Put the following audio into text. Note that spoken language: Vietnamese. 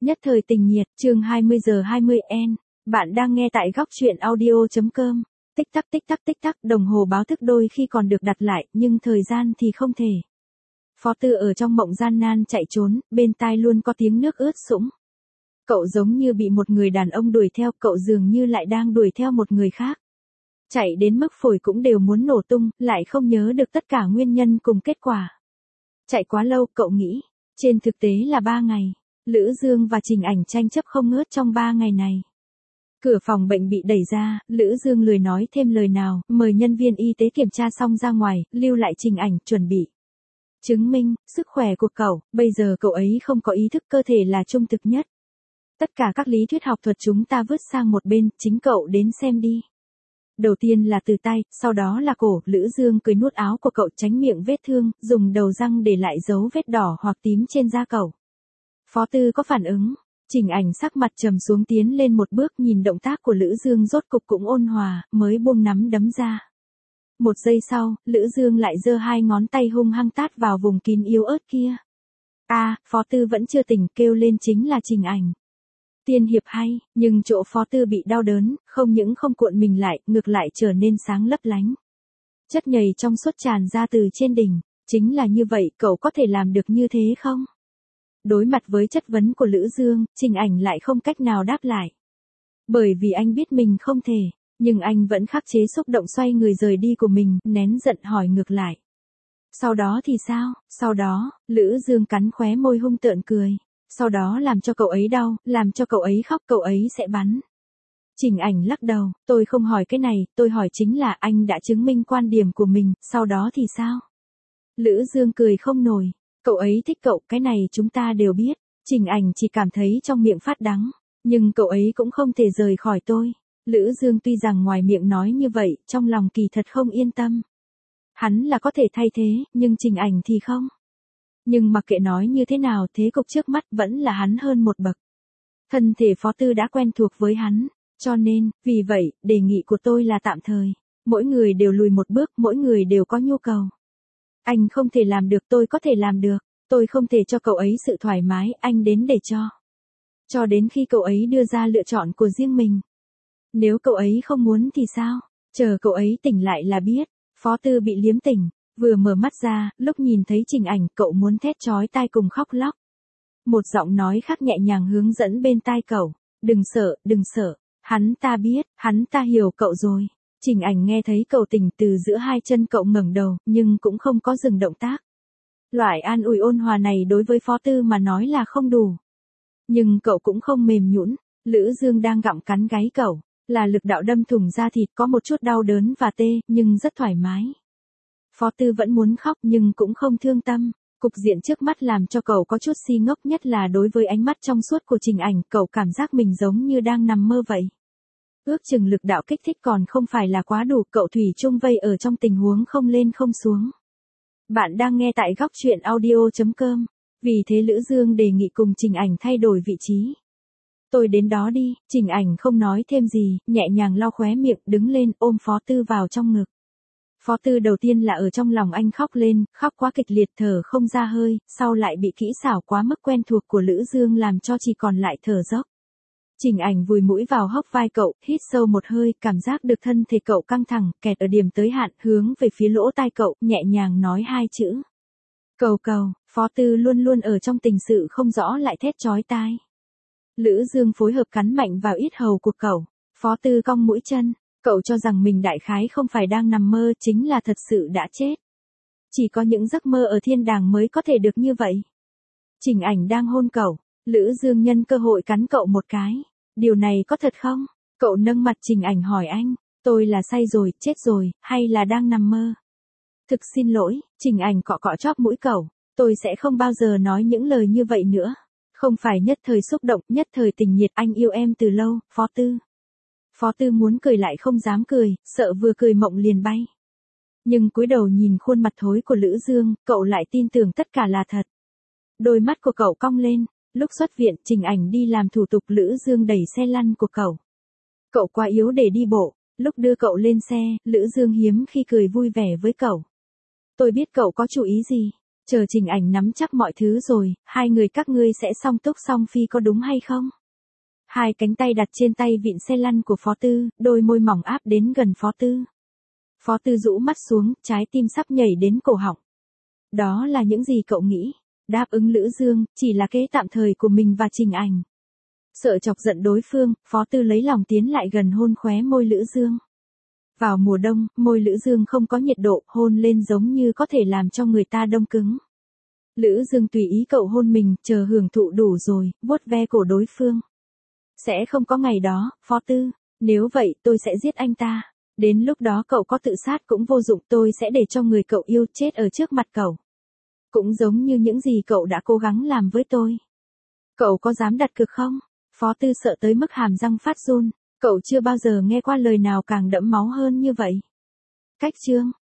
Nhất thời tình nhiệt, chương 20 giờ 20 N. Bạn đang nghe tại góc truyện audio.com. Tích tắc, đồng hồ báo thức đôi khi còn được đặt lại, nhưng thời gian thì không thể. Phó Tư ở trong mộng gian nan chạy trốn, bên tai luôn có tiếng nước ướt sũng. Cậu giống như bị một người đàn ông đuổi theo, cậu dường như lại đang đuổi theo một người khác. Chạy đến mức phổi cũng đều muốn nổ tung, lại không nhớ được tất cả nguyên nhân cùng kết quả. Chạy quá lâu, cậu nghĩ, trên thực tế là 3 ngày. Lữ Dương và Trình Ảnh tranh chấp không ngớt trong 3 ngày này. Cửa phòng bệnh bị đẩy ra, Lữ Dương lười nói thêm lời nào, mời nhân viên y tế kiểm tra xong ra ngoài, lưu lại Trình Ảnh, chuẩn bị chứng minh sức khỏe của cậu. Bây giờ cậu ấy không có ý thức, cơ thể là trung thực nhất. Tất cả các lý thuyết học thuật chúng ta vứt sang một bên, chính cậu đến xem đi. Đầu tiên là từ tay, sau đó là cổ. Lữ Dương cười nuốt áo của cậu, tránh miệng vết thương, dùng đầu răng để lại dấu vết đỏ hoặc tím trên da cậu. Phó Tư có phản ứng. Trình Ảnh sắc mặt trầm xuống, tiến lên một bước, nhìn động tác của Lữ Dương rốt cục cũng ôn hòa, mới buông nắm đấm ra. Một giây sau, Lữ Dương lại giơ 2 ngón tay hung hăng tát vào vùng kín yếu ớt kia. Phó Tư vẫn chưa tỉnh, kêu lên chính là Trình Ảnh. Tiên hiệp hay, nhưng chỗ Phó Tư bị đau đớn, không những không cuộn mình lại, ngược lại trở nên sáng lấp lánh. Chất nhầy trong suốt tràn ra từ trên đỉnh. Chính là như vậy, cậu có thể làm được như thế không? Đối mặt với chất vấn của Lữ Dương, Trình Ảnh lại không cách nào đáp lại. Bởi vì anh biết mình không thể, nhưng anh vẫn khắc chế xúc động xoay người rời đi của mình, nén giận hỏi ngược lại. Sau đó thì sao? Sau đó, Lữ Dương cắn khóe môi hung tợn cười. Sau đó làm cho cậu ấy đau, làm cho cậu ấy khóc, cậu ấy sẽ bắn. Trình Ảnh lắc đầu, tôi không hỏi cái này, tôi hỏi chính là anh đã chứng minh quan điểm của mình, sau đó thì sao? Lữ Dương cười không nổi. Cậu ấy thích cậu, cái này chúng ta đều biết. Trình Ảnh chỉ cảm thấy trong miệng phát đắng. Nhưng cậu ấy cũng không thể rời khỏi tôi. Lữ Dương tuy rằng ngoài miệng nói như vậy, trong lòng kỳ thật không yên tâm. Hắn là có thể thay thế, nhưng Trình Ảnh thì không. Nhưng mặc kệ nói như thế nào, thế cục trước mắt vẫn là hắn hơn một bậc. Thân thể Phó Tư đã quen thuộc với hắn. Cho nên, vì vậy, đề nghị của tôi là tạm thời. Mỗi người đều lùi một bước, mỗi người đều có nhu cầu. Anh không thể làm được, tôi có thể làm được. Tôi không thể cho cậu ấy sự thoải mái, anh đến để cho. Cho đến khi cậu ấy đưa ra lựa chọn của riêng mình. Nếu cậu ấy không muốn thì sao? Chờ cậu ấy tỉnh lại là biết. Phó Tư bị liếm tỉnh, vừa mở mắt ra, lúc nhìn thấy Trình Ảnh, cậu muốn thét chói tai cùng khóc lóc. Một giọng nói khác nhẹ nhàng hướng dẫn bên tai cậu. Đừng sợ, hắn ta biết, hắn ta hiểu cậu rồi. Trình Ảnh nghe thấy cậu tỉnh, từ giữa hai chân cậu ngẩng đầu, nhưng cũng không có dừng động tác. Loại an ủi ôn hòa này đối với Phó Tư mà nói là không đủ. Nhưng cậu cũng không mềm nhũn. Lữ Dương đang gặm cắn gáy cậu, là lực đạo đâm thủng da thịt, có một chút đau đớn và tê, nhưng rất thoải mái. Phó Tư vẫn muốn khóc nhưng cũng không thương tâm. Cục diện trước mắt làm cho cậu có chút si ngốc, nhất là đối với ánh mắt trong suốt của Trình Ảnh, cậu cảm giác mình giống như đang nằm mơ vậy. Ước chừng lực đạo kích thích còn không phải là quá đủ, cậu thủy chung vây ở trong tình huống không lên không xuống. Bạn đang nghe tại góc truyện audio.com. Vì thế Lữ Dương đề nghị cùng Trình Ảnh thay đổi vị trí. Tôi đến đó đi. Trình Ảnh không nói thêm gì, nhẹ nhàng lau khóe miệng, đứng lên, ôm Phó Tư vào trong ngực. Phó Tư đầu tiên là ở trong lòng anh khóc lên, khóc quá kịch liệt, thở không ra hơi, sau lại bị kỹ xảo quá mức quen thuộc của Lữ Dương làm cho chỉ còn lại thở dốc. Trình Ảnh vùi mũi vào hốc vai cậu, hít sâu một hơi, cảm giác được thân thể cậu căng thẳng, kẹt ở điểm tới hạn, hướng về phía lỗ tai cậu, nhẹ nhàng nói 2 chữ. Cầu. Phó Tư luôn luôn ở trong tình sự không rõ lại thét chói tai. Lữ Dương phối hợp cắn mạnh vào yết hầu của cậu. Phó Tư cong mũi chân, cậu cho rằng mình đại khái không phải đang nằm mơ, chính là thật sự đã chết. Chỉ có những giấc mơ ở thiên đàng mới có thể được như vậy. Trình Ảnh đang hôn cậu, Lữ Dương nhân cơ hội cắn cậu một cái. Điều này có thật không? Cậu nâng mặt Trình Ảnh hỏi anh, tôi là say rồi, chết rồi, hay là đang nằm mơ? Thực xin lỗi, Trình Ảnh cọ cọ chóp mũi cậu, tôi sẽ không bao giờ nói những lời như vậy nữa. Không phải nhất thời xúc động, nhất thời tình nhiệt, anh yêu em từ lâu, Phó Tư. Phó Tư muốn cười lại không dám cười, sợ vừa cười mộng liền bay. Nhưng cúi đầu nhìn khuôn mặt thối của Lữ Dương, cậu lại tin tưởng tất cả là thật. Đôi mắt của cậu cong lên. Lúc xuất viện, Trình Ảnh đi làm thủ tục, Lữ Dương đẩy xe lăn của cậu. Cậu quá yếu để đi bộ. Lúc đưa cậu lên xe, Lữ Dương hiếm khi cười vui vẻ với cậu. Tôi biết cậu có chủ ý gì. Chờ Trình Ảnh nắm chắc mọi thứ rồi, hai người các ngươi sẽ song túc song phi có đúng hay không? Hai cánh tay đặt trên tay vịn xe lăn của Phó Tư, đôi môi mỏng áp đến gần Phó Tư. Phó Tư rũ mắt xuống, trái tim sắp nhảy đến cổ họng. Đó là những gì cậu nghĩ? Đáp ứng Lữ Dương, chỉ là kế tạm thời của mình và Trình Ảnh. Sợ chọc giận đối phương, Phó Tư lấy lòng tiến lại gần hôn khóe môi Lữ Dương. Vào mùa đông, môi Lữ Dương không có nhiệt độ, hôn lên giống như có thể làm cho người ta đông cứng. Lữ Dương tùy ý cậu hôn mình, chờ hưởng thụ đủ rồi, vuốt ve cổ đối phương. Sẽ không có ngày đó, Phó Tư, nếu vậy tôi sẽ giết anh ta. Đến lúc đó cậu có tự sát cũng vô dụng, tôi sẽ để cho người cậu yêu chết ở trước mặt cậu. Cũng giống như những gì cậu đã cố gắng làm với tôi. Cậu có dám đặt cược không? Phó Tư sợ tới mức hàm răng phát run, cậu chưa bao giờ nghe qua lời nào càng đẫm máu hơn như vậy. Cách chương